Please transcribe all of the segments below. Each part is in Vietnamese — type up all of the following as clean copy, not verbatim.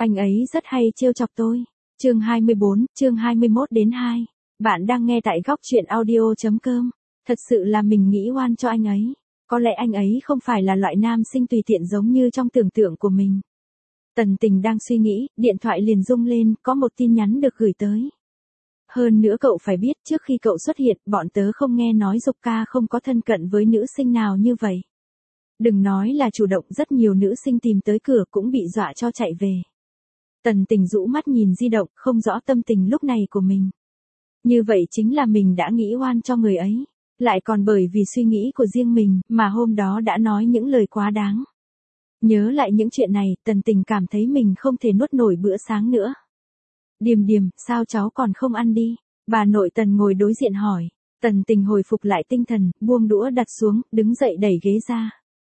Anh ấy rất hay trêu chọc tôi. Chương 24, chương 21 đến 2. Bạn đang nghe tại góc truyện audio.com. Thật sự là mình nghĩ oan cho anh ấy. Có lẽ anh ấy không phải là loại nam sinh tùy tiện giống như trong tưởng tượng của mình. Tần Tình đang suy nghĩ, điện thoại liền rung lên, có một tin nhắn được gửi tới. Hơn nữa cậu phải biết, trước khi cậu xuất hiện, bọn tớ không nghe nói Dục ca không có thân cận với nữ sinh nào như vậy. Đừng nói là chủ động, rất nhiều nữ sinh tìm tới cửa cũng bị dọa cho chạy về. Tần Tình rũ mắt nhìn di động, không rõ tâm tình lúc này của mình. Như vậy chính là mình đã nghĩ oan cho người ấy. Lại còn bởi vì suy nghĩ của riêng mình, mà hôm đó đã nói những lời quá đáng. Nhớ lại những chuyện này, Tần Tình cảm thấy mình không thể nuốt nổi bữa sáng nữa. Điềm Điềm, sao cháu còn không ăn đi? Bà nội Tần ngồi đối diện hỏi. Tần Tình hồi phục lại tinh thần, buông đũa đặt xuống, đứng dậy đẩy ghế ra.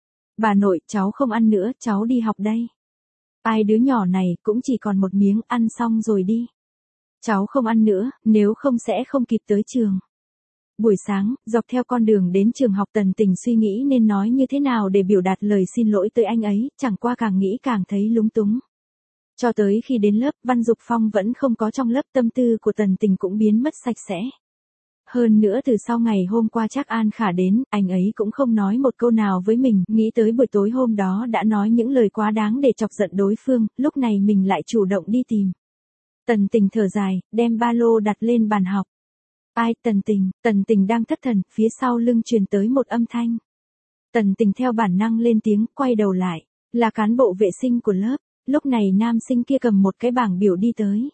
Bà nội, cháu không ăn nữa, cháu đi học đây. Ai đứa nhỏ này cũng chỉ còn một miếng, ăn xong rồi đi. Cháu không ăn nữa, nếu không sẽ không kịp tới trường. Buổi sáng, dọc theo con đường đến trường học, Tần Tình suy nghĩ nên nói như thế nào để biểu đạt lời xin lỗi tới anh ấy, chẳng qua càng nghĩ càng thấy lúng túng. Cho tới khi đến lớp, Văn Dục Phong vẫn không có trong lớp, tâm tư của Tần Tình cũng biến mất sạch sẽ. Hơn nữa từ sau ngày hôm qua Trác An Khả đến, anh ấy cũng không nói một câu nào với mình, nghĩ tới buổi tối hôm đó đã nói những lời quá đáng để chọc giận đối phương, lúc này mình lại chủ động đi tìm. Tần Tình thở dài, đem ba lô đặt lên bàn học. Ai? Tần Tình đang thất thần, phía sau lưng truyền tới một âm thanh. Tần Tình theo bản năng lên tiếng, quay đầu lại, là cán bộ vệ sinh của lớp. Lúc này nam sinh kia cầm một cái bảng biểu đi tới.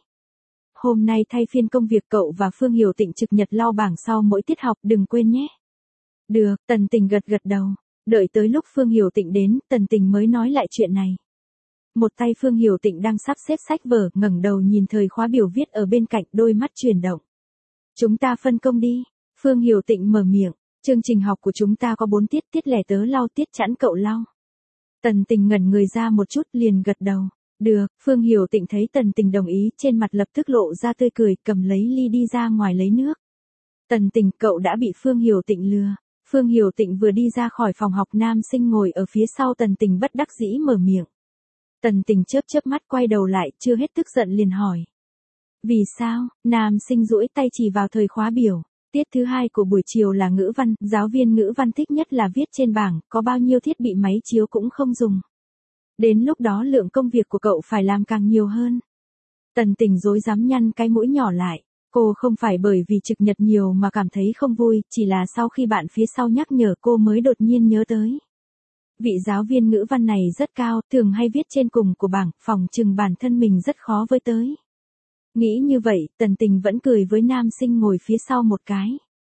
Hôm nay thay phiên công việc cậu và Phương Hiểu Tịnh trực nhật lau bảng sau mỗi tiết học, đừng quên nhé. Được, Tần Tình gật gật đầu. Đợi tới lúc Phương Hiểu Tịnh đến, Tần Tình mới nói lại chuyện này. Một tay Phương Hiểu Tịnh đang sắp xếp sách vở, ngẩng đầu nhìn thời khóa biểu viết ở bên cạnh, đôi mắt chuyển động. Chúng ta phân công đi. Phương Hiểu Tịnh mở miệng. Chương trình học của chúng ta có 4 tiết, tiết lẻ tớ lau, tiết chẵn cậu lau. Tần Tình ngẩn người ra một chút, liền gật đầu. Được, Phương Hiểu Tịnh thấy Tần Tình đồng ý, trên mặt lập tức lộ ra tươi cười, cầm lấy ly đi ra ngoài lấy nước. Tần Tình, cậu đã bị Phương Hiểu Tịnh lừa. Phương Hiểu Tịnh vừa đi ra khỏi phòng học, nam sinh ngồi ở phía sau Tần Tình bất đắc dĩ mở miệng. Tần Tình chớp chớp mắt, quay đầu lại, chưa hết tức giận liền hỏi. Vì sao? Nam sinh duỗi tay chỉ vào thời khóa biểu. Tiết thứ 2 của buổi chiều là ngữ văn, giáo viên ngữ văn thích nhất là viết trên bảng, có bao nhiêu thiết bị máy chiếu cũng không dùng. Đến lúc đó lượng công việc của cậu phải làm càng nhiều hơn. Tần Tình rối rắm nhăn cái mũi nhỏ lại. Cô không phải bởi vì trực nhật nhiều mà cảm thấy không vui, chỉ là sau khi bạn phía sau nhắc nhở cô mới đột nhiên nhớ tới. Vị giáo viên ngữ văn này rất cao, thường hay viết trên cùng của bảng, phòng chừng bản thân mình rất khó với tới. Nghĩ như vậy, Tần Tình vẫn cười với nam sinh ngồi phía sau một cái.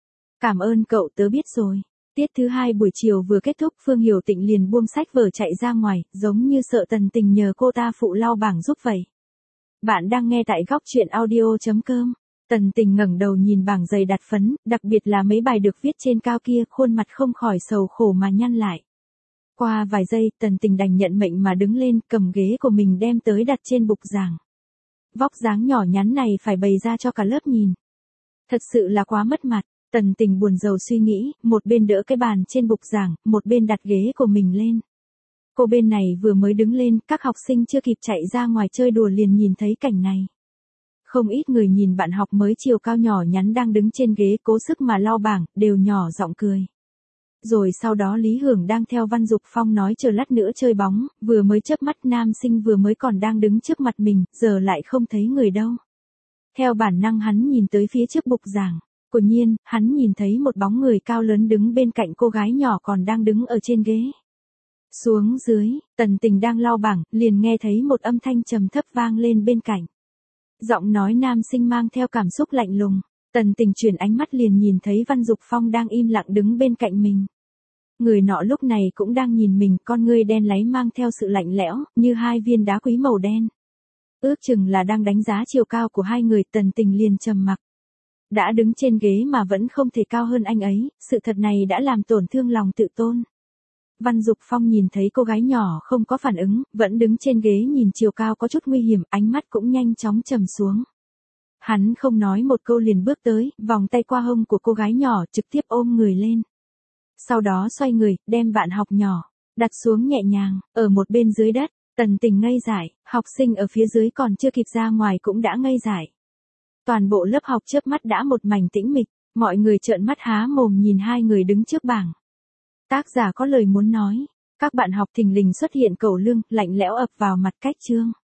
Cảm ơn cậu, tớ biết rồi. Tiết thứ 2 buổi chiều vừa kết thúc, Phương Hiểu Tịnh liền buông sách vở chạy ra ngoài, giống như sợ Tần Tình nhờ cô ta phụ lau bảng giúp vậy. Bạn đang nghe tại góc truyện audio.com. Tần Tình ngẩng đầu nhìn bảng dày đặt phấn, đặc biệt là mấy bài được viết trên cao kia, khuôn mặt không khỏi sầu khổ mà nhăn lại. Qua vài giây, Tần Tình đành nhận mệnh mà đứng lên, cầm ghế của mình đem tới đặt trên bục giảng. Vóc dáng nhỏ nhắn này phải bày ra cho cả lớp nhìn. Thật sự là quá mất mặt. Tần Tình buồn rầu suy nghĩ, một bên đỡ cái bàn trên bục giảng, một bên đặt ghế của mình lên. Cô bên này vừa mới đứng lên, các học sinh chưa kịp chạy ra ngoài chơi đùa liền nhìn thấy cảnh này. Không ít người nhìn bạn học mới chiều cao nhỏ nhắn đang đứng trên ghế cố sức mà lau bảng, đều nhỏ giọng cười. Rồi sau đó Lý Hưởng đang theo Văn Dục Phong nói chờ lát nữa chơi bóng, vừa mới chớp mắt nam sinh vừa mới còn đang đứng trước mặt mình, giờ lại không thấy người đâu. Theo bản năng hắn nhìn tới phía trước bục giảng. Quả nhiên, hắn nhìn thấy một bóng người cao lớn đứng bên cạnh cô gái nhỏ còn đang đứng ở trên ghế. Xuống dưới, Tần Tình đang lau bảng, liền nghe thấy một âm thanh trầm thấp vang lên bên cạnh. Giọng nói nam sinh mang theo cảm xúc lạnh lùng. Tần Tình chuyển ánh mắt liền nhìn thấy Văn Dục Phong đang im lặng đứng bên cạnh mình. Người nọ lúc này cũng đang nhìn mình, con ngươi đen láy mang theo sự lạnh lẽo, như hai viên đá quý màu đen. Ước chừng là đang đánh giá chiều cao của hai người, Tần Tình liền trầm mặc. Đã đứng trên ghế mà vẫn không thể cao hơn anh ấy, sự thật này đã làm tổn thương lòng tự tôn. Văn Dục Phong nhìn thấy cô gái nhỏ không có phản ứng, vẫn đứng trên ghế nhìn chiều cao có chút nguy hiểm, ánh mắt cũng nhanh chóng trầm xuống. Hắn không nói một câu liền bước tới, vòng tay qua hông của cô gái nhỏ, trực tiếp ôm người lên. Sau đó xoay người, đem bạn học nhỏ đặt xuống nhẹ nhàng, ở một bên dưới đất. Tần Tình ngây dại, học sinh ở phía dưới còn chưa kịp ra ngoài cũng đã ngây dại. Toàn bộ lớp học chớp mắt đã một mảnh tĩnh mịch, mọi người trợn mắt há mồm nhìn hai người đứng trước bảng. Tác giả có lời muốn nói, các bạn học thình lình xuất hiện cẩu lương, lạnh lẽo ập vào mặt Cách Trương.